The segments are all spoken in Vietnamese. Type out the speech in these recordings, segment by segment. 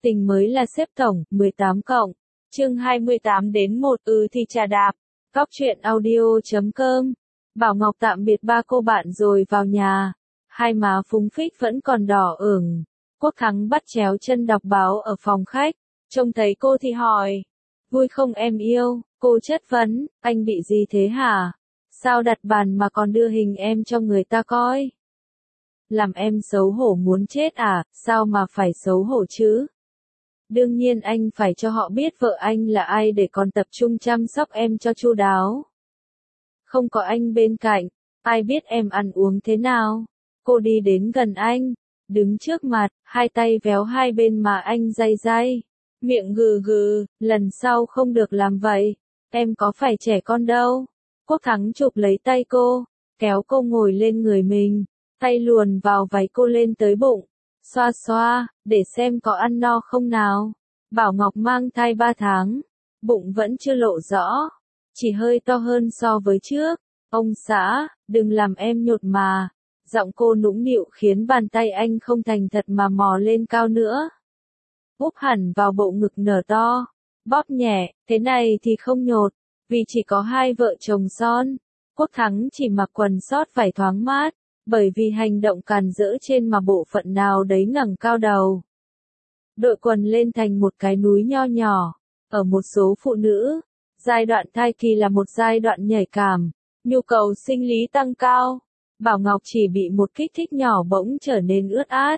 Tình mới là xếp tổng, 18 cộng. Chương 28 đến 1 thì trà đạp. Góc truyện audio.com. Bảo Ngọc tạm biệt ba cô bạn rồi vào nhà. Hai má phúng phích vẫn còn đỏ ửng. Quốc Thắng bắt chéo chân đọc báo ở phòng khách. Trông thấy cô thì hỏi. Vui không em yêu? Cô chất vấn. Anh bị gì thế hả? Sao đặt bàn mà còn đưa hình em cho người ta coi? Làm em xấu hổ muốn chết à? Sao mà phải xấu hổ chứ? Đương nhiên anh phải cho họ biết vợ anh là ai để còn tập trung chăm sóc em cho chu đáo. Không có anh bên cạnh, ai biết em ăn uống thế nào? Cô đi đến gần anh, đứng trước mặt, hai tay véo hai bên mà anh day day, miệng gừ gừ, lần sau không được làm vậy, em có phải trẻ con đâu. Quốc Thắng chụp lấy tay cô, kéo cô ngồi lên người mình, tay luồn vào váy cô lên tới bụng. Xoa xoa, để xem có ăn no không nào. Bảo Ngọc mang thai 3 tháng, bụng vẫn chưa lộ rõ, chỉ hơi to hơn so với trước. Ông xã, đừng làm em nhột mà. Giọng cô nũng nịu khiến bàn tay anh không thành thật mà mò lên cao nữa. Úp hẳn vào bộ ngực nở to, bóp nhẹ, thế này thì không nhột, vì chỉ có hai vợ chồng son. Quốc Thắng chỉ mặc quần sót vải thoáng mát. Bởi vì hành động càn rỡ trên mà bộ phận nào đấy ngẩng cao đầu. Đội quần lên thành một cái núi nho nhỏ. Ở một số phụ nữ, giai đoạn thai kỳ là một giai đoạn nhạy cảm, nhu cầu sinh lý tăng cao. Bảo Ngọc chỉ bị một kích thích nhỏ bỗng trở nên ướt át.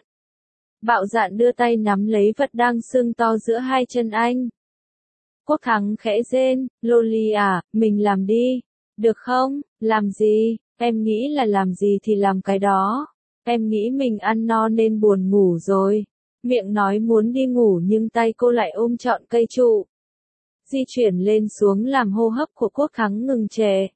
Bạo dạn đưa tay nắm lấy vật đang sưng to giữa hai chân anh. Quốc Thắng khẽ rên, Loli à, mình làm đi. Được không? Làm gì? Em nghĩ là làm gì thì làm cái đó. Em nghĩ mình ăn no nên buồn ngủ rồi. Miệng nói muốn đi ngủ nhưng tay cô lại ôm trọn cây trụ. Di chuyển lên xuống làm hô hấp của Quốc Thắng ngừng trệ.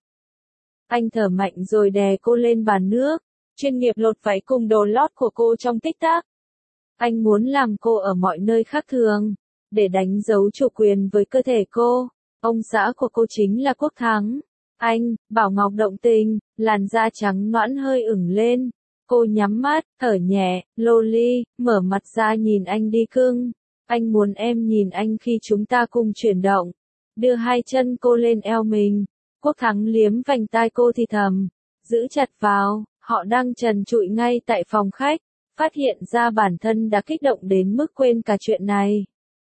Anh thở mạnh rồi đè cô lên bàn nước. Chuyên nghiệp lột váy cùng đồ lót của cô trong tích tắc. Anh muốn làm cô ở mọi nơi khác thường. Để đánh dấu chủ quyền với cơ thể cô. Ông xã của cô chính là Quốc Thắng. Anh, Bảo Ngọc động tình, làn da trắng nõn hơi ửng lên. Cô nhắm mắt, thở nhẹ, Loli, mở mặt ra nhìn anh đi cưng. Anh muốn em nhìn anh khi chúng ta cùng chuyển động. Đưa hai chân cô lên eo mình. Quốc Thắng liếm vành tai cô thì thầm. Giữ chặt vào, họ đang trần trụi ngay tại phòng khách. Phát hiện ra bản thân đã kích động đến mức quên cả chuyện này.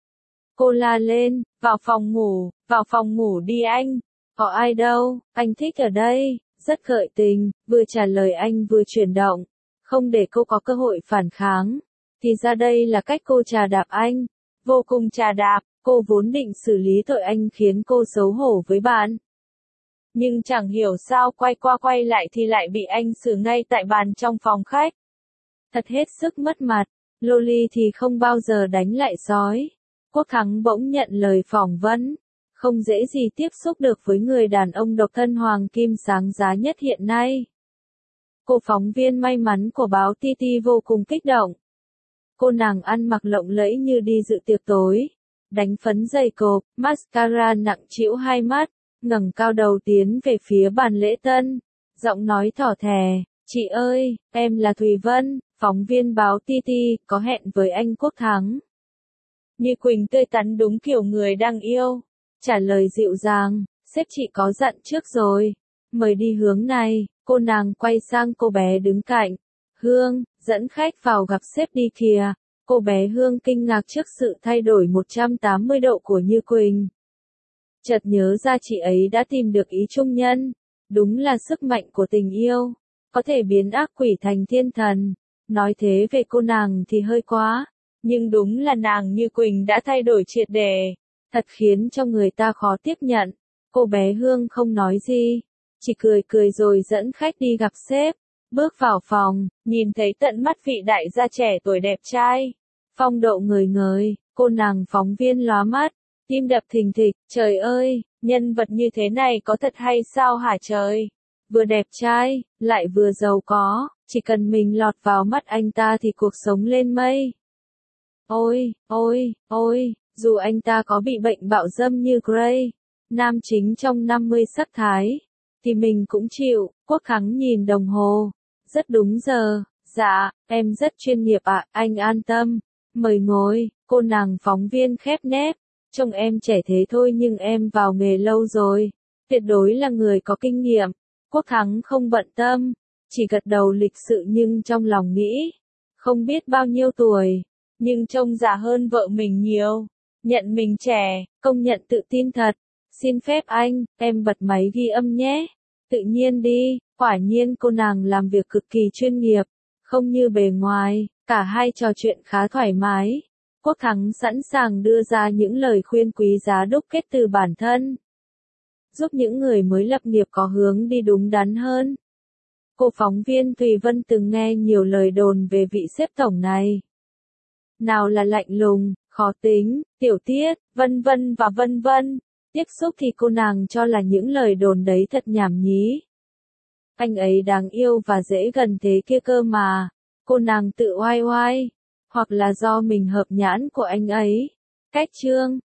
Cô la lên, vào phòng ngủ đi anh. Có ai đâu, anh thích ở đây, rất gợi tình, vừa trả lời anh vừa chuyển động, không để cô có cơ hội phản kháng. Thì ra đây là cách cô trà đạp anh, vô cùng trà đạp, cô vốn định xử lý tội anh khiến cô xấu hổ với bạn. Nhưng chẳng hiểu sao quay qua quay lại thì lại bị anh xử ngay tại bàn trong phòng khách. Thật hết sức mất mặt, Loli thì không bao giờ đánh lại sói. Quốc Thắng bỗng nhận lời phỏng vấn. Không dễ gì tiếp xúc được với người đàn ông độc thân hoàng kim sáng giá nhất hiện nay. Cô phóng viên may mắn của báo TT vô cùng kích động. Cô nàng ăn mặc lộng lẫy như đi dự tiệc tối. Đánh phấn dày cộp, mascara nặng trĩu hai mắt, ngẩng cao đầu tiến về phía bàn lễ tân. Giọng nói thỏ thè, chị ơi, em là Thùy Vân, phóng viên báo TT, có hẹn với anh Quốc Thắng. Như Quỳnh tươi tắn đúng kiểu người đang yêu. Trả lời dịu dàng, sếp chị có dặn trước rồi. Mời đi hướng này, cô nàng quay sang cô bé đứng cạnh. Hương, dẫn khách vào gặp sếp đi kìa. Cô bé Hương kinh ngạc trước sự thay đổi 180 độ của Như Quỳnh. Chợt nhớ ra chị ấy đã tìm được ý trung nhân. Đúng là sức mạnh của tình yêu. Có thể biến ác quỷ thành thiên thần. Nói thế về cô nàng thì hơi quá. Nhưng đúng là nàng Như Quỳnh đã thay đổi triệt để. Thật khiến cho người ta khó tiếp nhận. Cô bé Hương không nói gì, chỉ cười cười rồi dẫn khách đi gặp sếp. Bước vào phòng, nhìn thấy tận mắt vị đại gia trẻ tuổi đẹp trai. Phong độ ngời ngời, cô nàng phóng viên lóa mắt, tim đập thình thịch, trời ơi, nhân vật như thế này có thật hay sao hả trời? Vừa đẹp trai, lại vừa giàu có, chỉ cần mình lọt vào mắt anh ta thì cuộc sống lên mây. Ôi. Dù anh ta có bị bệnh bạo dâm như Grey, nam chính trong 50 sắc thái, thì mình cũng chịu. Quốc Thắng nhìn đồng hồ. Rất đúng giờ. Dạ, em rất chuyên nghiệp ạ, anh an tâm. Mời ngồi. Cô nàng phóng viên khép nép, trông em trẻ thế thôi nhưng em vào nghề lâu rồi, tuyệt đối là người có kinh nghiệm. Quốc Thắng không bận tâm, chỉ gật đầu lịch sự nhưng trong lòng nghĩ, không biết bao nhiêu tuổi, nhưng trông già hơn vợ mình nhiều. Nhận mình trẻ, công nhận tự tin thật. Xin phép anh, em bật máy ghi âm nhé. Tự nhiên đi, quả nhiên cô nàng làm việc cực kỳ chuyên nghiệp, không như bề ngoài, cả hai trò chuyện khá thoải mái. Quốc Thắng sẵn sàng đưa ra những lời khuyên quý giá đúc kết từ bản thân, giúp những người mới lập nghiệp có hướng đi đúng đắn hơn. Cô phóng viên Thùy Vân từng nghe nhiều lời đồn về vị sếp tổng này. Nào là lạnh lùng, khó tính, tiểu tiết, vân vân và vân vân. Tiếp xúc thì cô nàng cho là những lời đồn đấy thật nhảm nhí. Anh ấy đáng yêu và dễ gần thế kia cơ mà. Cô nàng tự oai oai. Hoặc là do mình hợp nhãn của anh ấy. Cách chương